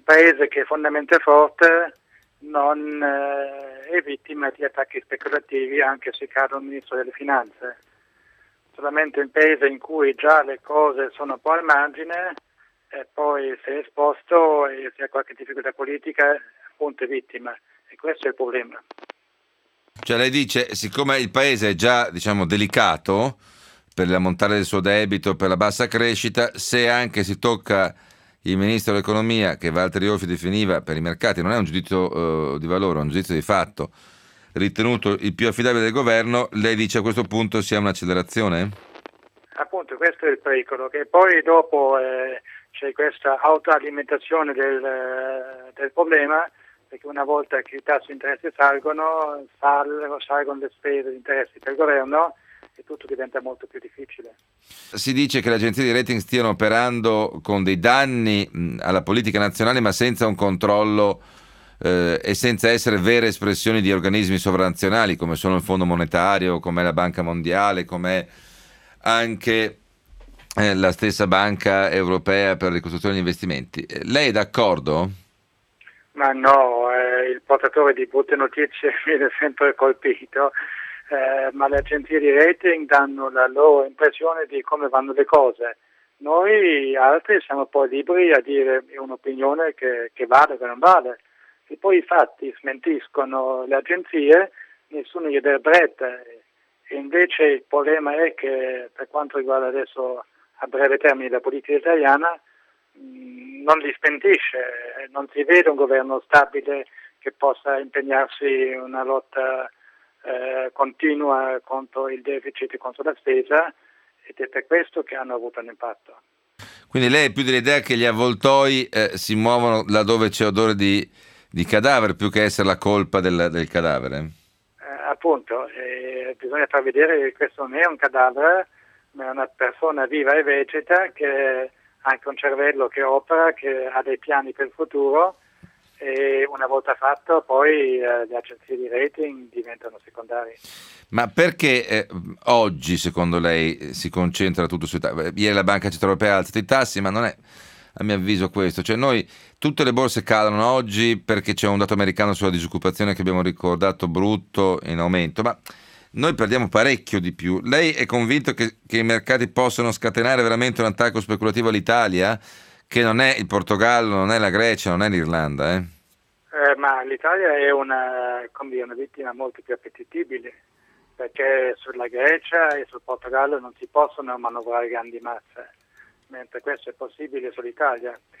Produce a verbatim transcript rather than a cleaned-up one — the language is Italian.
paese che è fondamentalmente forte non eh, è vittima di attacchi speculativi anche se cade un ministro delle finanze. Solamente un paese in cui già le cose sono un po' al margine e poi se è esposto e se ha qualche difficoltà politica appunto è vittima, e questo è il problema. Cioè lei dice, siccome il paese è già, diciamo, delicato per l'ammontare del suo debito, per la bassa crescita, se anche si tocca il ministro dell'economia, che Walter Ioffe definiva per i mercati, non è un giudizio eh, di valore, è un giudizio di fatto, ritenuto il più affidabile del governo, lei dice a questo punto sia un'accelerazione? Appunto questo è il pericolo, che poi dopo eh, c'è questa autoalimentazione del, eh, del problema, perché una volta che i tassi di interesse salgono, salgono, salgono le spese di interessi per il governo e tutto diventa molto più difficile. Si dice che le agenzie di rating stiano operando con dei danni mh, alla politica nazionale, ma senza un controllo eh, e senza essere vere espressioni di organismi sovranazionali, come sono il Fondo Monetario, come la Banca Mondiale, come anche eh, la stessa Banca Europea per la ricostruzione degli investimenti. Eh, Lei è d'accordo? Ma no, eh, il portatore di brutte notizie viene sempre colpito, eh, ma le agenzie di rating danno la loro impressione di come vanno le cose. Noi altri siamo poi liberi a dire un'opinione che, che vale o che non vale. E poi i fatti smentiscono le agenzie, nessuno gli dà retta. E invece il problema è che per quanto riguarda adesso a breve termine la politica italiana, mh, non li smentisce, non si vede un governo stabile che possa impegnarsi in una lotta eh, continua contro il deficit e contro la spesa, ed è per questo che hanno avuto un impatto. Quindi lei è più dell'idea che gli avvoltoi eh, si muovono laddove c'è odore di, di cadavere, più che essere la colpa del, del cadavere? Eh, appunto, eh, bisogna far vedere che questo non è un cadavere, ma è una persona viva e vegeta che ha anche un cervello che opera, che ha dei piani per il futuro, e una volta fatto poi eh, le agenzie di rating diventano secondarie. Ma perché eh, oggi, secondo lei, si concentra tutto sui tassi? Ieri la Banca Centrale Europea ha alzato i tassi, ma non è, a mio avviso, questo. Cioè noi, tutte le borse calano oggi perché c'è un dato americano sulla disoccupazione che abbiamo ricordato brutto, in aumento, ma noi perdiamo parecchio di più. Lei è convinto che, che i mercati possano scatenare veramente un attacco speculativo all'Italia, che non è il Portogallo, non è la Grecia, non è l'Irlanda, eh? Eh, ma l'Italia è una, come dire, una vittima molto più appetibile, perché sulla Grecia e sul Portogallo non si possono manovrare grandi masse, mentre questo è possibile sull'Italia.